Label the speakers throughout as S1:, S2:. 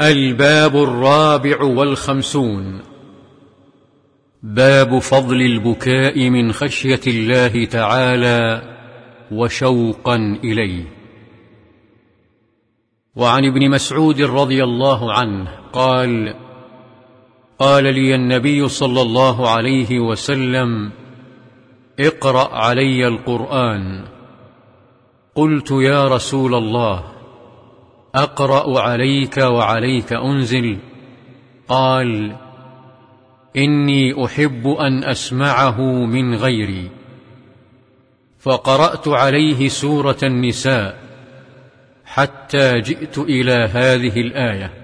S1: الباب 54. باب فضل البكاء من خشية الله تعالى وشوقا إليه. وعن ابن مسعود رضي الله عنه قال: قال لي النبي صلى الله عليه وسلم: اقرأ علي القرآن. قلت: يا رسول الله، أقرأ عليك وعليك أنزل؟ قال: إني أحب أن أسمعه من غيري. فقرأت عليه سورة النساء حتى جئت إلى هذه الآية: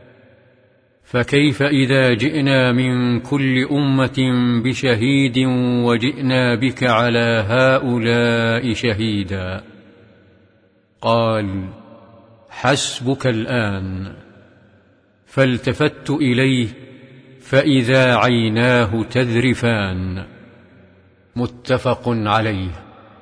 S1: فكيف إذا جئنا من كل أمة بشهيد وجئنا بك على هؤلاء شهيدا. قال: حسبك الآن. فالتفت إليه فإذا عيناه تذرفان. متفق عليه.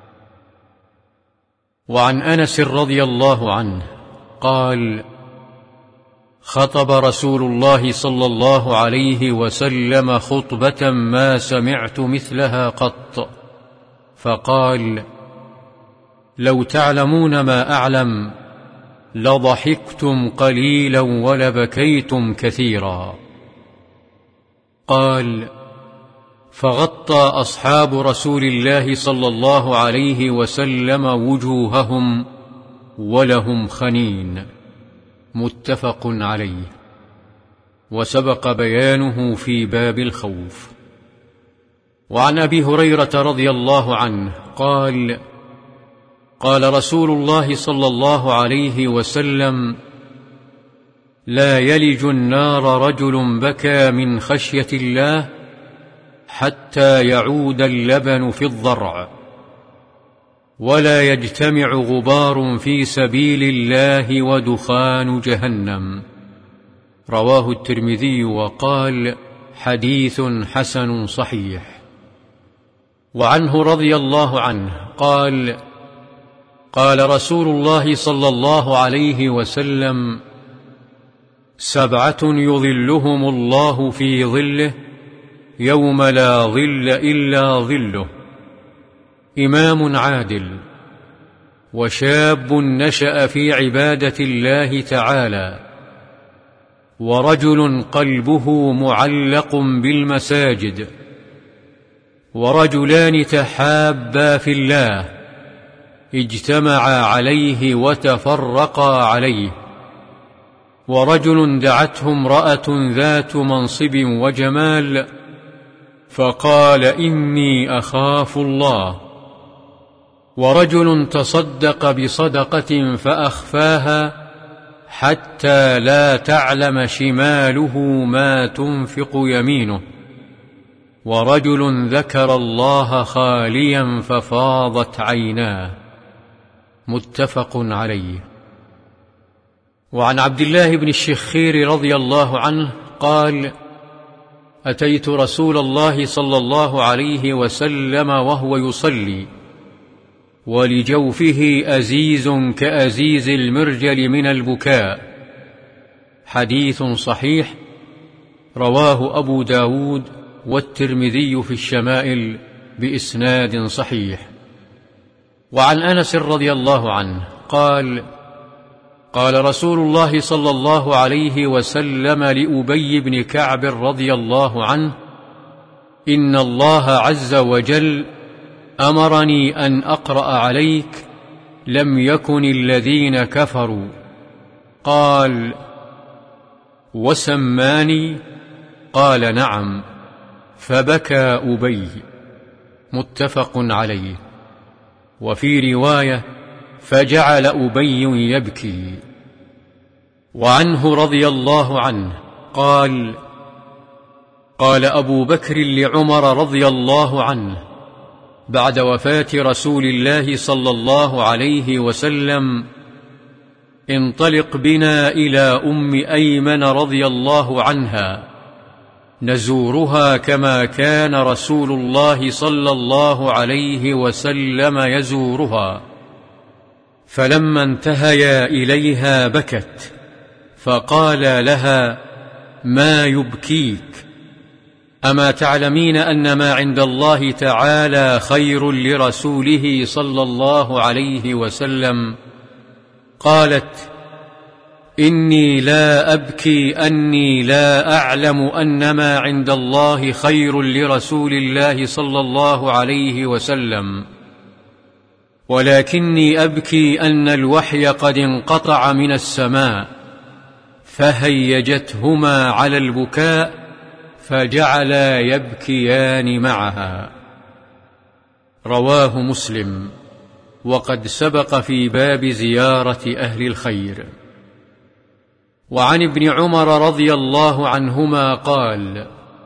S1: وعن أنس رضي الله عنه قال: خطب رسول الله صلى الله عليه وسلم خطبة ما سمعت مثلها قط، فقال: لو تعلمون ما أعلم لضحكتم قليلا ولبكيتم كثيرا. قال: فغطى أصحاب رسول الله صلى الله عليه وسلم وجوههم ولهم خنين. متفق عليه. وسبق بيانه في باب الخوف. وعن أبي هريرة رضي الله عنه قال: قال رسول الله صلى الله عليه وسلم: لا يلج النار رجل بكى من خشية الله حتى يعود اللبن في الضرع، ولا يجتمع غبار في سبيل الله ودخان جهنم. رواه الترمذي وقال: حديث حسن صحيح. وعنه رضي الله عنه قال: قال رسول الله صلى الله عليه وسلم: 7 يظلهم الله في ظله يوم لا ظل إلا ظله: إمام عادل، وشاب نشأ في عبادة الله تعالى، ورجل قلبه معلق بالمساجد، ورجلان تحابا في الله اجتمعا عليه وتفرقا عليه، ورجل دعته امرأة ذات منصب وجمال فقال: إني أخاف الله، ورجل تصدق بصدقة فأخفاها حتى لا تعلم شماله ما تنفق يمينه، ورجل ذكر الله خاليا ففاضت عيناه. متفق عليه. وعن عبد الله بن الشخير رضي الله عنه قال: أتيت رسول الله صلى الله عليه وسلم وهو يصلي، ولجوفه أزيز كأزيز المرجل من البكاء. حديث صحيح. رواه أبو داود والترمذي في الشمائل بإسناد صحيح. وعن أنس رضي الله عنه قال: قال رسول الله صلى الله عليه وسلم لأبي بن كعب رضي الله عنه: إن الله عز وجل أمرني أن أقرأ عليك لم يكن الذين كفروا. قال: وسماني؟ قال: نعم. فبكى أبي. متفق عليه. وفي رواية: فجعل أبي يبكي. وعنه رضي الله عنه قال: قال أبو بكر لعمر رضي الله عنه بعد وفاة رسول الله صلى الله عليه وسلم: انطلق بنا إلى أم أيمن رضي الله عنها نزورها كما كان رسول الله صلى الله عليه وسلم يزورها. فلما انتهيا إليها بكت، فقال لها: ما يبكيك؟ أما تعلمين أن ما عند الله تعالى خير لرسوله صلى الله عليه وسلم؟ قالت: إني لا أبكي أني لا أعلم أن ما عند الله خير لرسول الله صلى الله عليه وسلم، ولكني أبكي أن الوحي قد انقطع من السماء فهيجتهما على البكاء فجعلا يبكيان معها. رواه مسلم، وقد سبق في باب زيارة أهل الخير. وعن ابن عمر رضي الله عنهما قال: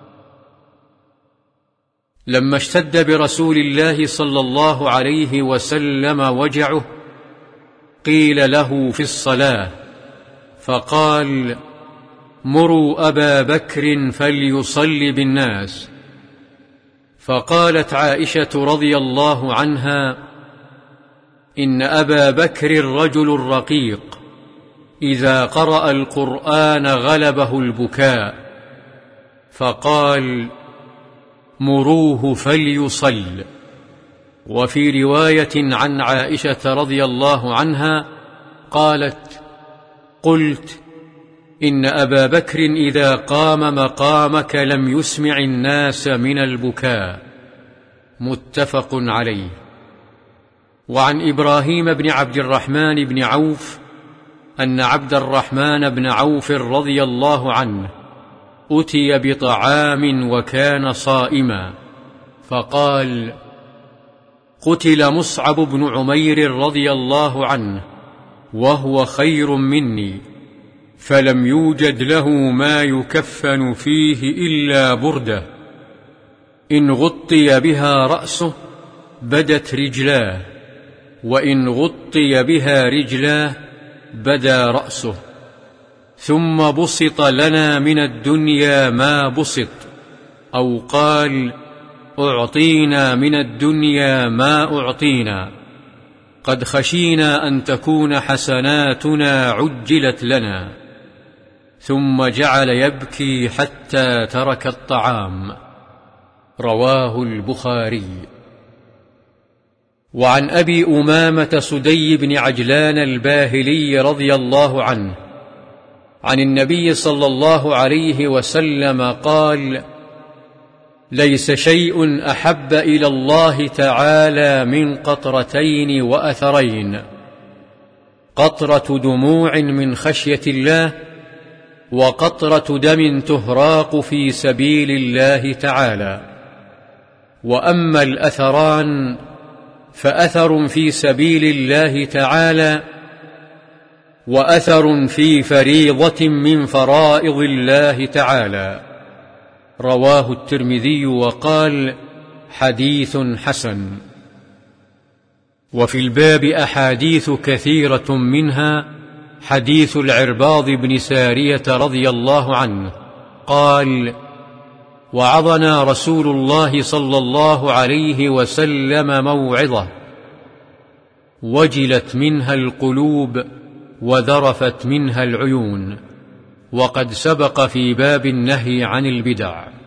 S1: لما اشتد برسول الله صلى الله عليه وسلم وجعه قيل له في الصلاة فقال: مروا أبا بكر فليصلي بالناس. فقالت عائشة رضي الله عنها: إن أبا بكر رجل رقيق، إذا قرأ القرآن غلبه البكاء. فقال: مروه فليصل. وفي رواية عن عائشة رضي الله عنها قالت: قلت: إن أبا بكر إذا قام مقامك لم يسمع الناس من البكاء. متفق عليه. وعن إبراهيم بن عبد الرحمن بن عوف أن عبد الرحمن بن عوف رضي الله عنه أتي بطعام وكان صائما، فقال: قتل مصعب بن عمير رضي الله عنه وهو خير مني، فلم يوجد له ما يكفن فيه إلا بردة، إن غطي بها رأسه بدت رجلاه، وإن غطي بها رجلاه بدا رأسه، ثم بسط لنا من الدنيا ما بسط، أو قال: أعطينا من الدنيا ما أعطينا، قد خشينا أن تكون حسناتنا عجلت لنا. ثم جعل يبكي حتى ترك الطعام. رواه البخاري. وعن أبي أمامة سدي بن عجلان الباهلي رضي الله عنه عن النبي صلى الله عليه وسلم قال: ليس شيء أحب إلى الله تعالى من قطرتين وأثرين: قطرة دموع من خشية الله، وقطرة دم تهراق في سبيل الله تعالى. وأما الأثران فأثر في سبيل الله تعالى، وأثر في فريضة من فرائض الله تعالى. رواه الترمذي وقال: حديث حسن. وفي الباب أحاديث كثيرة، منها حديث العرباض بن سارية رضي الله عنه قال: وعظنا رسول الله صلى الله عليه وسلم موعظة وجلت منها القلوب وذرفت منها العيون، وقد سبق في باب النهي عن البدع.